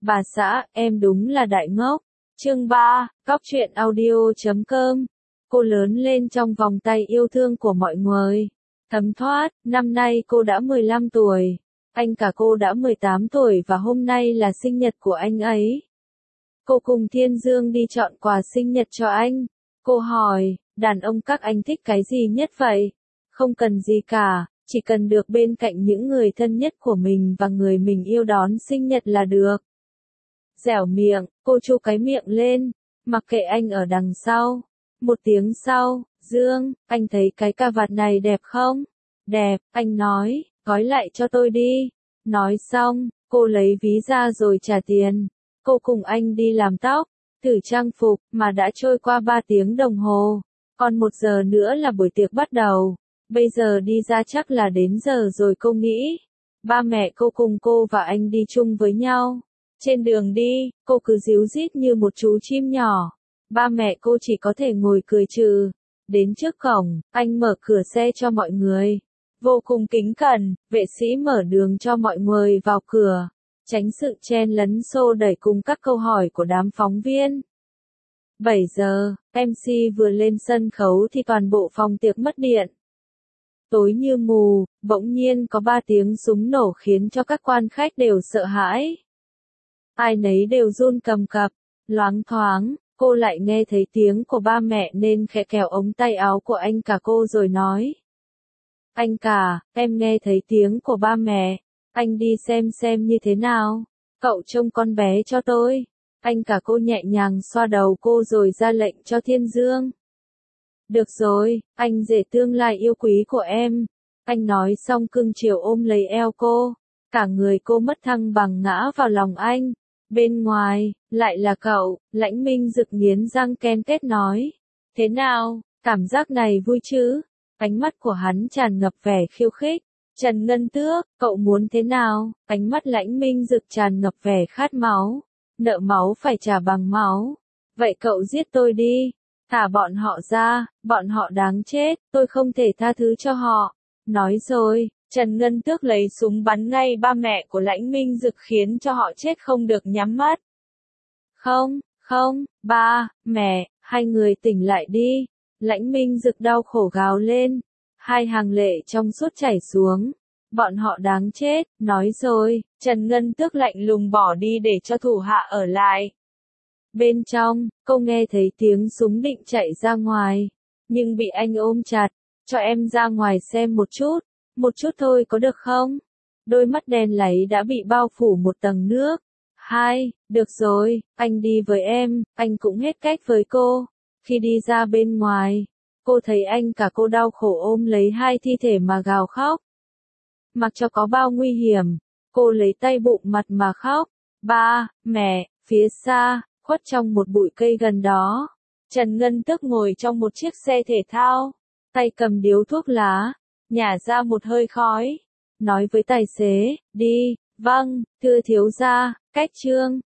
Bà xã, em đúng là đại ngốc. Chương 3, Cóc truyện audio.com. Cô lớn lên trong vòng tay yêu thương của mọi người. Thấm thoát, năm nay cô đã 15 tuổi. Anh cả cô đã 18 tuổi và hôm nay là sinh nhật của anh ấy. Cô cùng Thiên Dương đi chọn quà sinh nhật cho anh. Cô hỏi, đàn ông các anh thích cái gì nhất vậy? Không cần gì cả, chỉ cần được bên cạnh những người thân nhất của mình và người mình yêu đón sinh nhật là được. Dẻo miệng, cô chu cái miệng lên, mặc kệ anh ở đằng sau. Một tiếng sau, Dương, anh thấy cái cà vạt này đẹp không? Đẹp, anh nói, gói lại cho tôi đi. Nói xong, cô lấy ví ra rồi trả tiền. Cô cùng anh đi làm tóc, thử trang phục, mà đã trôi qua 3 tiếng đồng hồ. Còn 1 giờ nữa là buổi tiệc bắt đầu. Bây giờ đi ra chắc là đến giờ rồi cô nghĩ. Ba mẹ cô cùng cô và anh đi chung với nhau. Trên đường đi, cô cứ ríu rít như một chú chim nhỏ. Ba mẹ cô chỉ có thể ngồi cười trừ. Đến trước cổng, anh mở cửa xe cho mọi người. Vô cùng kính cẩn, vệ sĩ mở đường cho mọi người vào cửa. Tránh sự chen lấn xô đẩy cùng các câu hỏi của đám phóng viên. 7 giờ, MC vừa lên sân khấu thì toàn bộ phòng tiệc mất điện. Tối như mù, bỗng nhiên có 3 tiếng súng nổ khiến cho các quan khách đều sợ hãi. Ai nấy đều run cầm cập, loáng thoáng, cô lại nghe thấy tiếng của ba mẹ nên khẽ kéo ống tay áo của anh cả cô rồi nói. Anh cả, em nghe thấy tiếng của ba mẹ, anh đi xem như thế nào, cậu trông con bé cho tôi. Anh cả cô nhẹ nhàng xoa đầu cô rồi ra lệnh cho Thiên Dương. Được rồi, anh rể tương lai yêu quý của em. Anh nói xong cưng chiều ôm lấy eo cô, cả người cô mất thăng bằng ngã vào lòng anh. Bên ngoài, lại là cậu, Lãnh Minh Dực nghiến răng ken kết nói. Thế nào, cảm giác này vui chứ? Ánh mắt của hắn tràn ngập vẻ khiêu khích. Trần Ngân Tước, cậu muốn thế nào? Ánh mắt Lãnh Minh Dực tràn ngập vẻ khát máu. Nợ máu phải trả bằng máu. Vậy cậu giết tôi đi. Thả bọn họ ra, bọn họ đáng chết, tôi không thể tha thứ cho họ. Nói rồi, Trần Ngân Tước lấy súng bắn ngay ba mẹ của Lãnh Minh Dực khiến cho họ chết không được nhắm mắt. Không, ba, mẹ, hai người tỉnh lại đi. Lãnh Minh Dực đau khổ gào lên. Hai hàng lệ trong suốt chảy xuống. Bọn họ đáng chết, nói rồi, Trần Ngân Tước lạnh lùng bỏ đi để cho thủ hạ ở lại. Bên trong, cô nghe thấy tiếng súng định chạy ra ngoài, nhưng bị anh ôm chặt. Cho em ra ngoài xem một chút thôi có được không? Đôi mắt đen láy đã bị bao phủ một tầng nước. Được rồi, anh đi với em, anh cũng hết cách với cô. Khi đi ra bên ngoài, cô thấy anh cả cô đau khổ ôm lấy hai thi thể mà gào khóc. Mặc cho có bao nguy hiểm, cô lấy tay bụng mặt mà khóc. Ba, mẹ, phía xa, khuất trong một bụi cây gần đó. Trần Ngân Tước ngồi trong một chiếc xe thể thao, tay cầm điếu thuốc lá, nhả ra một hơi khói. Nói với tài xế, đi, vâng, thưa thiếu gia, cách Trương.